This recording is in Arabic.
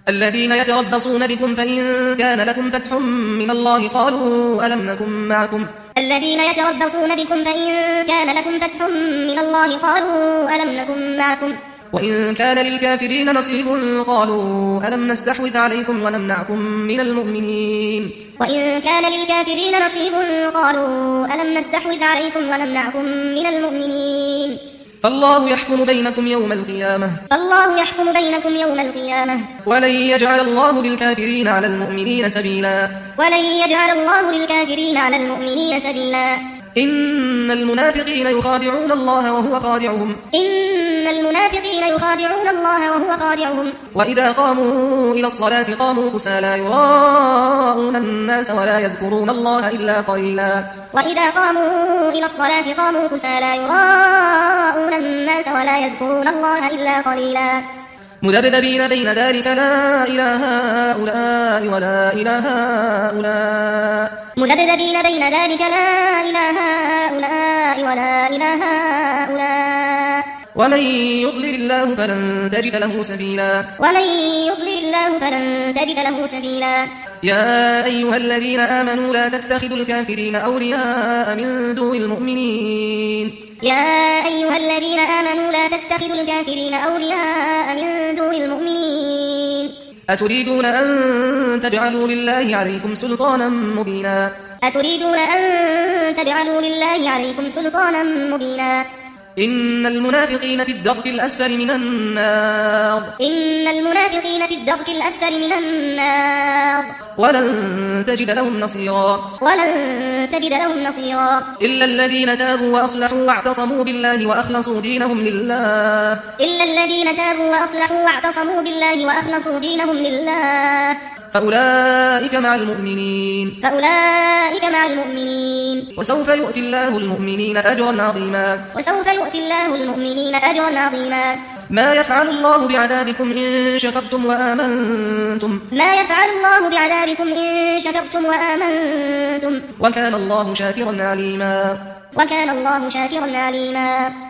الذين يتربصون بكم فإن كان لكم فتح من الله قالوا ألم نكن معكم الذين يتربصون بكم فإن كان لكم فتح من الله قالوا ألم نكن معكم وإن كان للكافرين نصيب قالوا ألم نستحوذ عليكم ونمنعكم من المؤمنين وإن كان للكافرين نصيب قالوا ألم نستحوذ عليكم ونمنعكم من المؤمنين فالله يحكم بينكم يوم القيامة ولن يجعل الله للكافرين على المؤمنين سبيلا إن المنافقين يخادعون الله وهو خادعهم وإذا قاموا إلى الصلاة قاموا كسالى يراءون الناس ولا يذكرون الله إلا قليلا مذبذبين بين ذلك لا إله هؤلاء ولا إله هؤلاء ومن يضلل الله فلن تجد له سبيلا يا أيها الذين آمنوا لا تتخذوا الكافرين أولياء من دون المؤمنين أتريدون أن تجعلوا لله عليكم سلطانا مبينا إن المنافقين في الدرك الأسفل من النار ولن تجد لهم نصيرا إلا الذين تابوا وأصلحوا واعتصموا بالله وأخلصوا دينهم لله فأولئك مع المؤمنين وسوف يؤتي الله المؤمنين أجرا عظيما ما يفعل الله بعذابكم إن شكرتم وآمنتم وكان الله شاكرا عليما